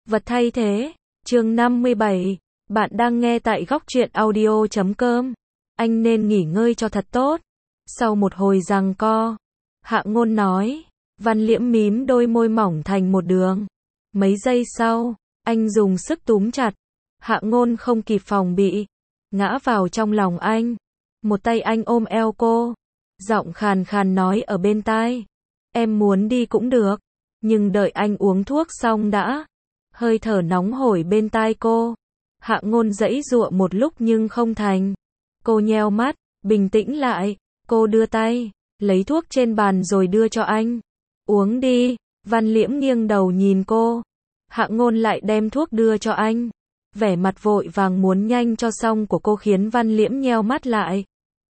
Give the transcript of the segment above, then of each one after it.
Vật thay thế, chương 57, bạn đang nghe tại góc truyện audio.com. Anh nên nghỉ ngơi cho thật tốt. Sau một hồi giằng co, Hạ Ngôn nói, Văn Liễm mím đôi môi mỏng thành một đường. Mấy giây sau, anh dùng sức túm chặt. Hạ Ngôn không kịp phòng bị, ngã vào trong lòng anh. Một tay anh ôm eo cô, giọng khàn khàn nói ở bên tai, em muốn đi cũng được, nhưng đợi anh uống thuốc xong đã. Hơi thở nóng hổi bên tai cô. Hạ Ngôn giãy giụa một lúc nhưng không thành. Cô nheo mắt, bình tĩnh lại. Cô đưa tay, lấy thuốc trên bàn rồi đưa cho anh. Uống đi. Văn Liễm nghiêng đầu nhìn cô. Hạ Ngôn lại đem thuốc đưa cho anh. Vẻ mặt vội vàng muốn nhanh cho xong của cô khiến Văn Liễm nheo mắt lại.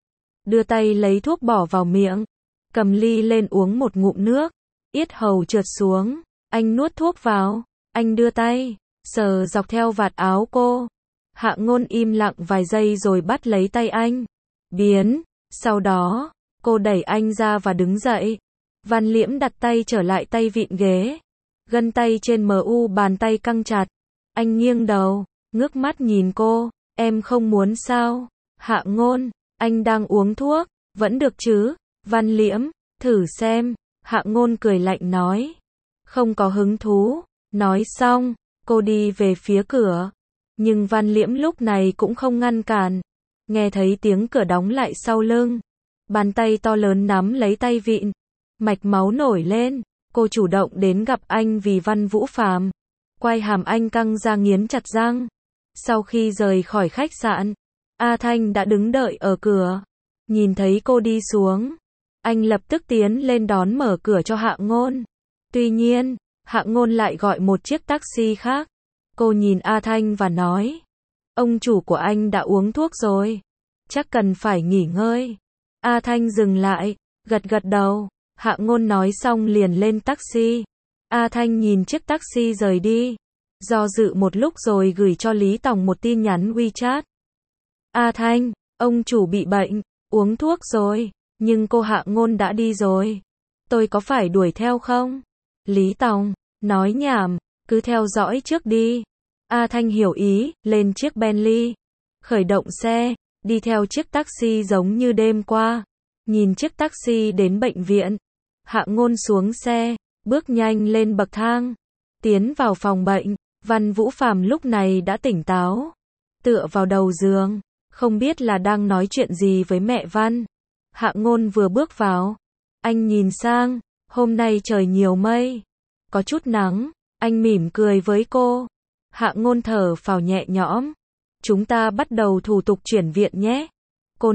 Đưa tay lấy thuốc bỏ vào miệng. Cầm ly lên uống một ngụm nước. Yết hầu trượt xuống. Anh nuốt thuốc vào. Anh đưa tay, sờ dọc theo vạt áo cô. Hạ Ngôn im lặng vài giây rồi bắt lấy tay anh. Biến. Sau đó, cô đẩy anh ra và đứng dậy. Văn Liễm đặt tay trở lại tay vịn ghế. Gân tay trên bàn tay căng chặt. Anh nghiêng đầu, ngước mắt nhìn cô. Em không muốn sao? Hạ Ngôn, anh đang uống thuốc, vẫn được chứ? Văn Liễm, thử xem. Hạ Ngôn cười lạnh nói. Không có hứng thú. Nói xong, cô đi về phía cửa. Nhưng Văn Liễm lúc này cũng không ngăn cản. Nghe thấy tiếng cửa đóng lại sau lưng. Bàn tay to lớn nắm lấy tay vịn. Mạch máu nổi lên. Cô chủ động đến gặp anh vì Văn Vũ Phàm. Quai hàm anh căng ra nghiến chặt răng. Sau khi rời khỏi khách sạn, A Thanh đã đứng đợi ở cửa. Nhìn thấy cô đi xuống, anh lập tức tiến lên đón mở cửa cho Hạ Ngôn. Tuy nhiên, Hạ Ngôn lại gọi một chiếc taxi khác. Cô nhìn A Thanh và nói, ông chủ của anh đã uống thuốc rồi, chắc cần phải nghỉ ngơi. A Thanh dừng lại, gật gật đầu. Hạ Ngôn nói xong liền lên taxi. A Thanh nhìn chiếc taxi rời đi, do dự một lúc rồi gửi cho Lý Tòng một tin nhắn WeChat. A Thanh, ông chủ bị bệnh, uống thuốc rồi, nhưng cô Hạ Ngôn đã đi rồi. Tôi có phải đuổi theo không? Lý Tòng, nói nhảm, cứ theo dõi trước đi. A Thanh hiểu ý, lên chiếc Bentley, khởi động xe, đi theo chiếc taxi giống như đêm qua. Nhìn chiếc taxi đến bệnh viện, Hạ Ngôn xuống xe, bước nhanh lên bậc thang, tiến vào phòng bệnh. Văn Vũ Phàm lúc này đã tỉnh táo, tựa vào đầu giường, không biết là đang nói chuyện gì với mẹ Văn. Hạ Ngôn vừa bước vào, anh nhìn sang, hôm nay trời nhiều mây, có chút nắng, anh mỉm cười với cô. Hạ Ngôn thở phào nhẹ nhõm. Chúng ta bắt đầu thủ tục chuyển viện nhé. Cô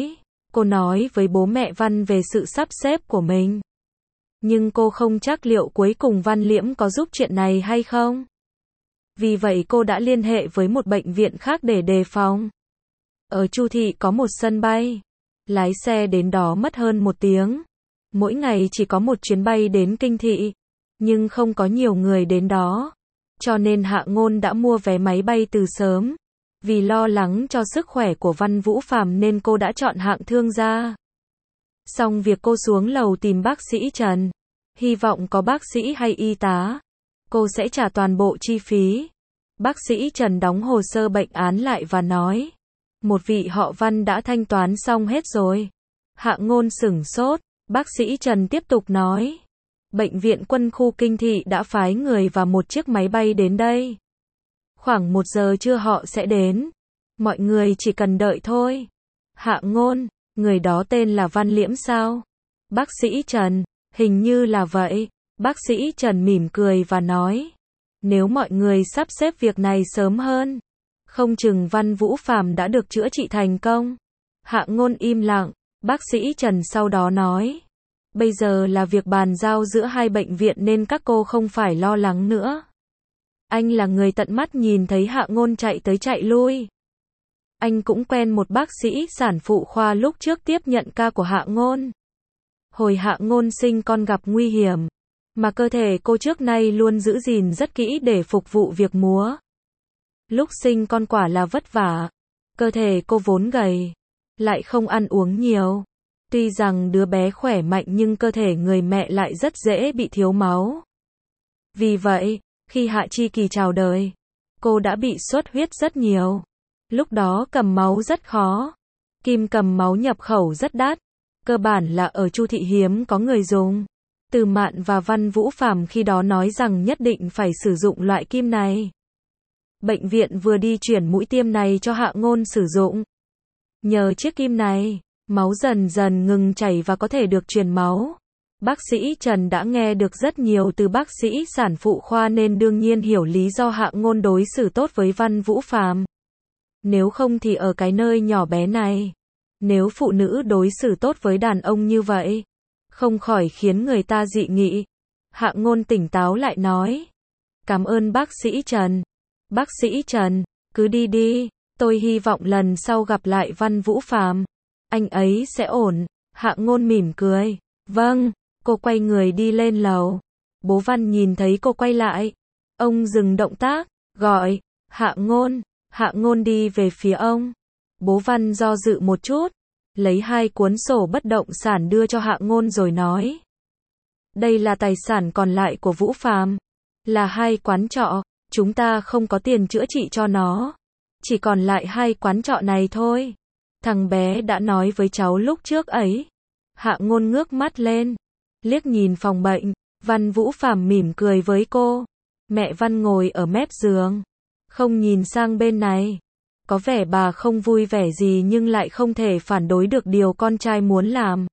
nói với bố mẹ Văn về sự sắp xếp của mình. Nhưng cô không chắc liệu cuối cùng Văn Liễm có giúp chuyện này hay không. Vì vậy cô đã liên hệ với một bệnh viện khác để đề phòng. Ở Chu Thị có một sân bay. Lái xe đến đó mất hơn 1 tiếng. Mỗi ngày chỉ có một chuyến bay đến Kinh Thị. Nhưng không có nhiều người đến đó. Cho nên Hạ Ngôn đã mua vé máy bay từ sớm. Vì lo lắng cho sức khỏe của Văn Vũ Phàm nên cô đã chọn hạng thương gia. Xong việc cô xuống lầu tìm bác sĩ Trần. Hy vọng có bác sĩ hay y tá. Cô sẽ trả toàn bộ chi phí. Bác sĩ Trần đóng hồ sơ bệnh án lại và nói. Một vị họ Văn đã thanh toán xong hết rồi. Hạ Ngôn sửng sốt. Bác sĩ Trần tiếp tục nói. Bệnh viện Quân khu Kinh Thị đã phái người và một chiếc máy bay đến đây. Khoảng 1 giờ trưa họ sẽ đến. Mọi người chỉ cần đợi thôi. Hạ Ngôn, người đó tên là Văn Liễm sao? Bác sĩ Trần, hình như là vậy. Bác sĩ Trần mỉm cười và nói. Nếu mọi người sắp xếp việc này sớm hơn, không chừng Văn Vũ Phàm đã được chữa trị thành công. Hạ Ngôn im lặng. Bác sĩ Trần sau đó nói. Bây giờ là việc bàn giao giữa hai bệnh viện nên các cô không phải lo lắng nữa. Anh là người tận mắt nhìn thấy Hạ Ngôn chạy tới chạy lui. Anh cũng quen một bác sĩ sản phụ khoa lúc trước tiếp nhận ca của Hạ Ngôn. Hồi Hạ Ngôn sinh con gặp nguy hiểm, mà cơ thể cô trước nay luôn giữ gìn rất kỹ để phục vụ việc múa. Lúc sinh con quả là vất vả. Cơ thể cô vốn gầy, lại không ăn uống nhiều. Tuy rằng đứa bé khỏe mạnh nhưng cơ thể người mẹ lại rất dễ bị thiếu máu. Vì vậy, Khi Hạ Chi Kỳ chào đời, cô đã bị xuất huyết rất nhiều. Lúc đó cầm máu rất khó. Kim cầm máu nhập khẩu rất đắt. Cơ bản là ở Chu thị hiếm có người dùng. Từ Mạn và Văn Vũ Phàm khi đó nói rằng nhất định phải sử dụng loại kim này. Bệnh viện vừa đi chuyển mũi tiêm này cho Hạ Ngôn sử dụng. Nhờ chiếc kim này, máu dần dần ngừng chảy và có thể được truyền máu. Bác sĩ Trần đã nghe được rất nhiều từ bác sĩ sản phụ khoa nên đương nhiên hiểu lý do Hạ Ngôn đối xử tốt với Văn Vũ Phàm. Nếu không thì ở cái nơi nhỏ bé này, nếu phụ nữ đối xử tốt với đàn ông như vậy, không khỏi khiến người ta dị nghị. Hạ Ngôn tỉnh táo lại nói. Cảm ơn bác sĩ Trần. Bác sĩ Trần, cứ đi đi, tôi hy vọng lần sau gặp lại Văn Vũ Phàm, anh ấy sẽ ổn. Hạ Ngôn mỉm cười. Vâng, cô quay người đi lên lầu. Bố Văn nhìn thấy cô quay lại. Ông dừng động tác, gọi, Hạ Ngôn. Hạ Ngôn đi về phía ông. Bố Văn do dự một chút, lấy 2 cuốn sổ bất động sản đưa cho Hạ Ngôn rồi nói. Đây là tài sản còn lại của Vũ Phàm, là 2 quán trọ, chúng ta không có tiền chữa trị cho nó. Chỉ còn lại 2 quán trọ này thôi. Thằng bé đã nói với cháu lúc trước ấy. Hạ Ngôn ngước mắt lên, liếc nhìn phòng bệnh. Văn Vũ Phàm mỉm cười với cô. Mẹ Văn ngồi ở mép giường, không nhìn sang bên này. Có vẻ bà không vui vẻ gì nhưng lại không thể phản đối được điều con trai muốn làm.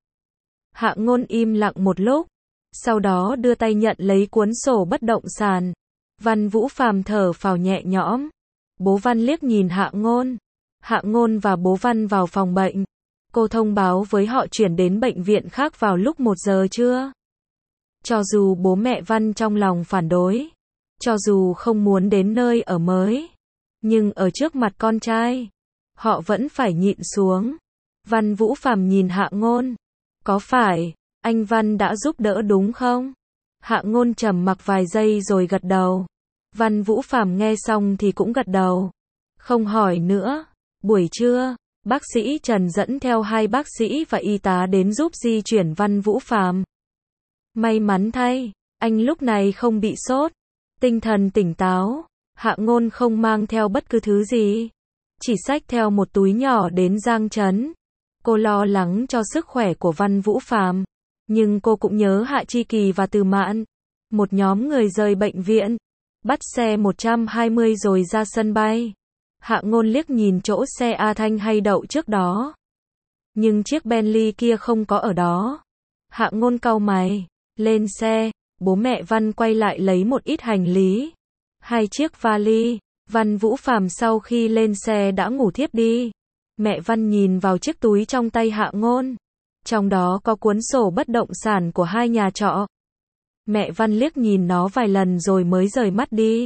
Hạ Ngôn im lặng một lúc, sau đó đưa tay nhận lấy cuốn sổ bất động sản. Văn Vũ Phàm thở phào nhẹ nhõm. Bố Văn liếc nhìn Hạ Ngôn. Hạ Ngôn và bố Văn vào phòng bệnh. Cô thông báo với họ chuyển đến bệnh viện khác vào lúc 1 giờ trưa. Cho dù bố mẹ Văn trong lòng phản đối, cho dù không muốn đến nơi ở mới, nhưng ở trước mặt con trai, họ vẫn phải nhịn xuống. Văn Vũ Phàm nhìn Hạ Ngôn. Có phải anh Văn đã giúp đỡ đúng không? Hạ Ngôn trầm mặc vài giây rồi gật đầu. Văn Vũ Phàm nghe xong thì cũng gật đầu. Không hỏi nữa. Buổi trưa, bác sĩ Trần dẫn theo 2 bác sĩ và y tá đến giúp di chuyển Văn Vũ Phàm. May mắn thay, anh lúc này không bị sốt, tinh thần tỉnh táo. Hạ Ngôn không mang theo bất cứ thứ gì, chỉ xách theo một túi nhỏ đến Giang Trấn. Cô lo lắng cho sức khỏe của Văn Vũ Phàm, nhưng cô cũng nhớ Hạ Chi Kỳ và Từ Mạn. Một nhóm người rời bệnh viện, bắt xe 120 rồi ra sân bay. Hạ Ngôn liếc nhìn chỗ xe A Thanh hay đậu trước đó, nhưng chiếc Bentley kia không có ở đó. Hạ Ngôn cau mày, lên xe. Bố mẹ Văn quay lại lấy một ít hành lý, 2 chiếc vali. Văn Vũ Phàm sau khi lên xe đã ngủ thiếp đi. Mẹ Văn nhìn vào chiếc túi trong tay Hạ Ngôn, trong đó có cuốn sổ bất động sản của 2 nhà trọ. Mẹ Văn liếc nhìn nó vài lần rồi mới rời mắt đi.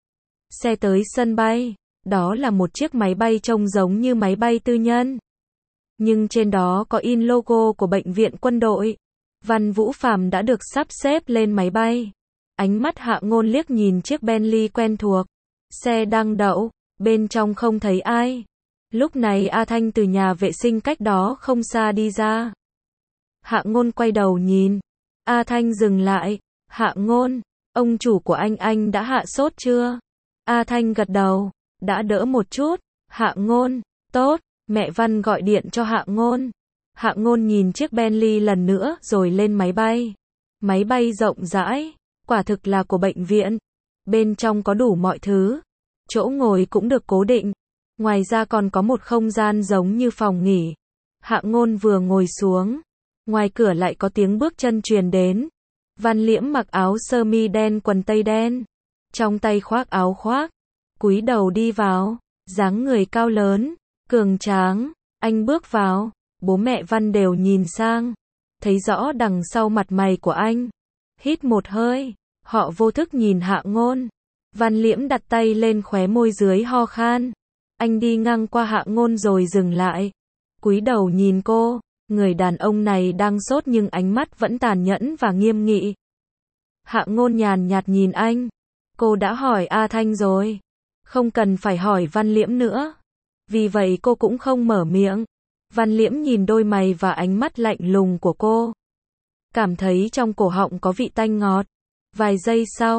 Xe tới sân bay, đó là một chiếc máy bay trông giống như máy bay tư nhân, nhưng trên đó có in logo của bệnh viện quân đội. Văn Vũ Phàm đã được sắp xếp lên máy bay. Ánh mắt Hạ Ngôn liếc nhìn chiếc Bentley quen thuộc. Xe đang đậu, bên trong không thấy ai. Lúc này A Thanh từ nhà vệ sinh cách đó không xa đi ra. Hạ Ngôn quay đầu nhìn. A Thanh dừng lại. Hạ Ngôn, ông chủ của anh đã hạ sốt chưa? A Thanh gật đầu. Đã đỡ một chút. Hạ Ngôn, tốt. Mẹ Văn gọi điện cho Hạ Ngôn. Hạ Ngôn nhìn chiếc Bentley lần nữa rồi lên máy bay. Máy bay rộng rãi, quả thực là của bệnh viện. Bên trong có đủ mọi thứ. Chỗ ngồi cũng được cố định. Ngoài ra còn có một không gian giống như phòng nghỉ. Hạ Ngôn vừa ngồi xuống, ngoài cửa lại có tiếng bước chân truyền đến. Văn Liễm mặc áo sơ mi đen quần tây đen, trong tay khoác áo khoác, cúi đầu đi vào, dáng người cao lớn, cường tráng. Anh bước vào, bố mẹ Văn đều nhìn sang, thấy rõ đằng sau mặt mày của anh. Hít một hơi, họ vô thức nhìn Hạ Ngôn. Văn Liễm đặt tay lên khóe môi dưới ho khan. Anh đi ngang qua Hạ Ngôn rồi dừng lại, cúi đầu nhìn cô. Người đàn ông này đang sốt nhưng ánh mắt vẫn tàn nhẫn và nghiêm nghị. Hạ Ngôn nhàn nhạt nhìn anh. Cô đã hỏi A Thanh rồi, không cần phải hỏi Văn Liễm nữa. Vì vậy cô cũng không mở miệng. Văn Liễm nhìn đôi mày và ánh mắt lạnh lùng của cô, cảm thấy trong cổ họng có vị tanh ngọt. Vài giây sau,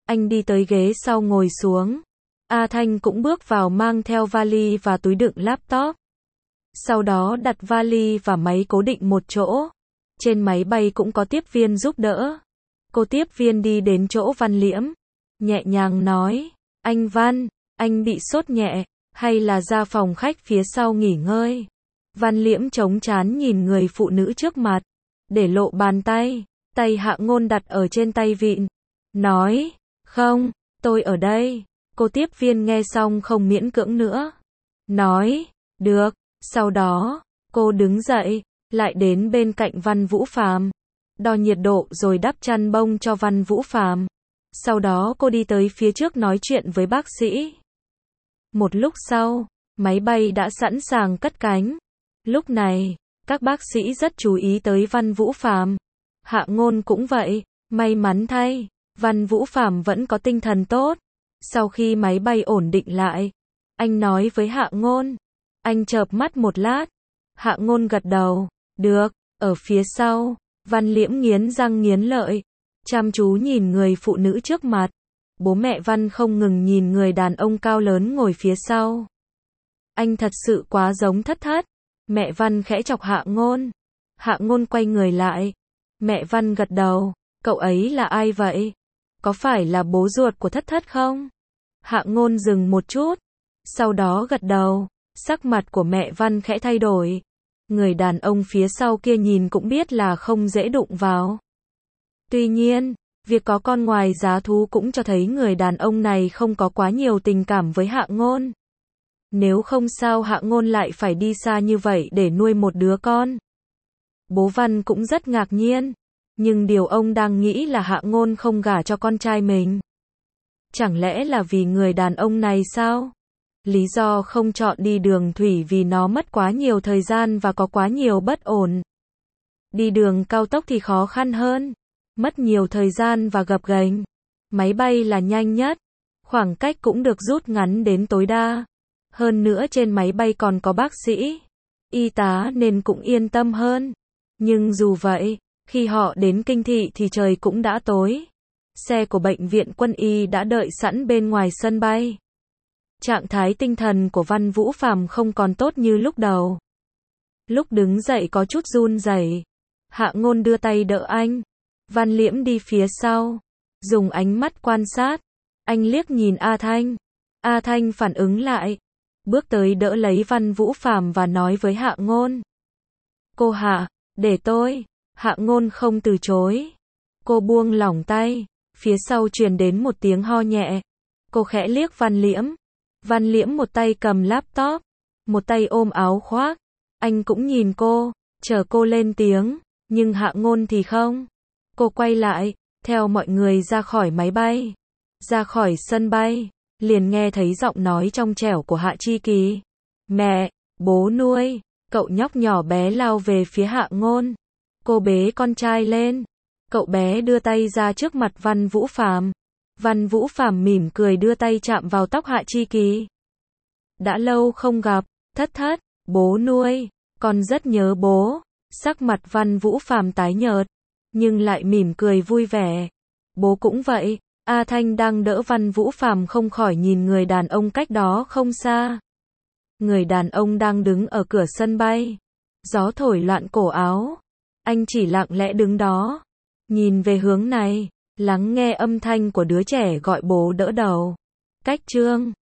Anh đi tới ghế sau ngồi xuống. A Thanh cũng bước vào mang theo vali và túi đựng laptop. Sau đó đặt vali và máy cố định một chỗ. Trên máy bay cũng có tiếp viên giúp đỡ. Cô tiếp viên đi đến chỗ Văn Liễm, nhẹ nhàng nói, anh Văn, anh bị sốt nhẹ, hay là ra phòng khách phía sau nghỉ ngơi? Văn Liễm chống trán nhìn người phụ nữ trước mặt, để lộ bàn tay, tay Hạ Ngôn đặt ở trên tay vịn, nói, không, tôi ở đây. Cô tiếp viên nghe xong không miễn cưỡng nữa, nói, được. Sau đó, cô đứng dậy, lại đến bên cạnh Văn Vũ Phàm, đo nhiệt độ rồi đắp chăn bông cho Văn Vũ Phàm. Sau đó cô đi tới phía trước nói chuyện với bác sĩ. Một lúc sau, máy bay đã sẵn sàng cất cánh. Lúc này, các bác sĩ rất chú ý tới Văn Vũ Phàm. Hạ Ngôn cũng vậy, may mắn thay, Văn Vũ Phàm vẫn có tinh thần tốt. Sau khi máy bay ổn định lại, anh nói với Hạ Ngôn. Anh chợp mắt một lát. Hạ Ngôn gật đầu. Được. Ở phía sau, Văn Liễm nghiến răng nghiến lợi, chăm chú nhìn người phụ nữ trước mặt. Bố mẹ Văn không ngừng nhìn người đàn ông cao lớn ngồi phía sau. Anh thật sự quá giống Thất Thất. Mẹ Văn khẽ chọc Hạ Ngôn. Hạ Ngôn quay người lại. Mẹ Văn gật đầu. Cậu ấy là ai vậy? Có phải là bố ruột của Thất Thất không? Hạ Ngôn dừng một chút, sau đó gật đầu. Sắc mặt của mẹ Văn khẽ thay đổi. Người đàn ông phía sau kia nhìn cũng biết là không dễ đụng vào. Tuy nhiên, việc có con ngoài giá thú cũng cho thấy người đàn ông này không có quá nhiều tình cảm với Hạ Ngôn. Nếu không sao Hạ Ngôn lại phải đi xa như vậy để nuôi một đứa con. Bố Văn cũng rất ngạc nhiên, nhưng điều ông đang nghĩ là Hạ Ngôn không gả cho con trai mình. Chẳng lẽ là vì người đàn ông này sao? Lý do không chọn đi đường thủy vì nó mất quá nhiều thời gian và có quá nhiều bất ổn. Đi đường cao tốc thì khó khăn hơn, mất nhiều thời gian và gập ghềnh. Máy bay là nhanh nhất, khoảng cách cũng được rút ngắn đến tối đa. Hơn nữa trên máy bay còn có bác sĩ, y tá nên cũng yên tâm hơn. Nhưng dù vậy, khi họ đến Kinh Thị thì trời cũng đã tối. Xe của bệnh viện quân y đã đợi sẵn bên ngoài sân bay. Trạng thái tinh thần của Văn Vũ Phàm không còn tốt như lúc đầu. Lúc đứng dậy có chút run rẩy. Hạ Ngôn đưa tay đỡ anh. Văn Liễm đi phía sau, dùng ánh mắt quan sát. Anh liếc nhìn A Thanh. A Thanh phản ứng lại, bước tới đỡ lấy Văn Vũ Phàm và nói với Hạ Ngôn. Cô Hạ, để tôi. Hạ Ngôn không từ chối. Cô buông lỏng tay, phía sau truyền đến một tiếng ho nhẹ. Cô khẽ liếc Văn Liễm. Văn Liễm một tay cầm laptop, một tay ôm áo khoác. Anh cũng nhìn cô, chờ cô lên tiếng, nhưng Hạ Ngôn thì không. Cô quay lại, theo mọi người ra khỏi máy bay, ra khỏi sân bay, liền nghe thấy giọng nói trong trẻo của Hạ Chi Kỳ. Mẹ, bố nuôi. Cậu nhóc nhỏ bé lao về phía Hạ Ngôn. Cô bế con trai lên. Cậu bé đưa tay ra trước mặt Văn Vũ Phàm. Văn Vũ Phàm mỉm cười đưa tay chạm vào tóc Hạ Chi Kỳ. Đã lâu không gặp, Thất Thất, bố nuôi, con rất nhớ bố. Sắc mặt Văn Vũ Phàm tái nhợt, nhưng lại mỉm cười vui vẻ. Bố cũng vậy. A Thanh đang đỡ Văn Vũ Phàm không khỏi nhìn người đàn ông cách đó không xa. Người đàn ông đang đứng ở cửa sân bay. Gió thổi loạn cổ áo. Anh chỉ lặng lẽ đứng đó, nhìn về hướng này, lắng nghe âm thanh của đứa trẻ gọi bố đỡ đầu. Cách chương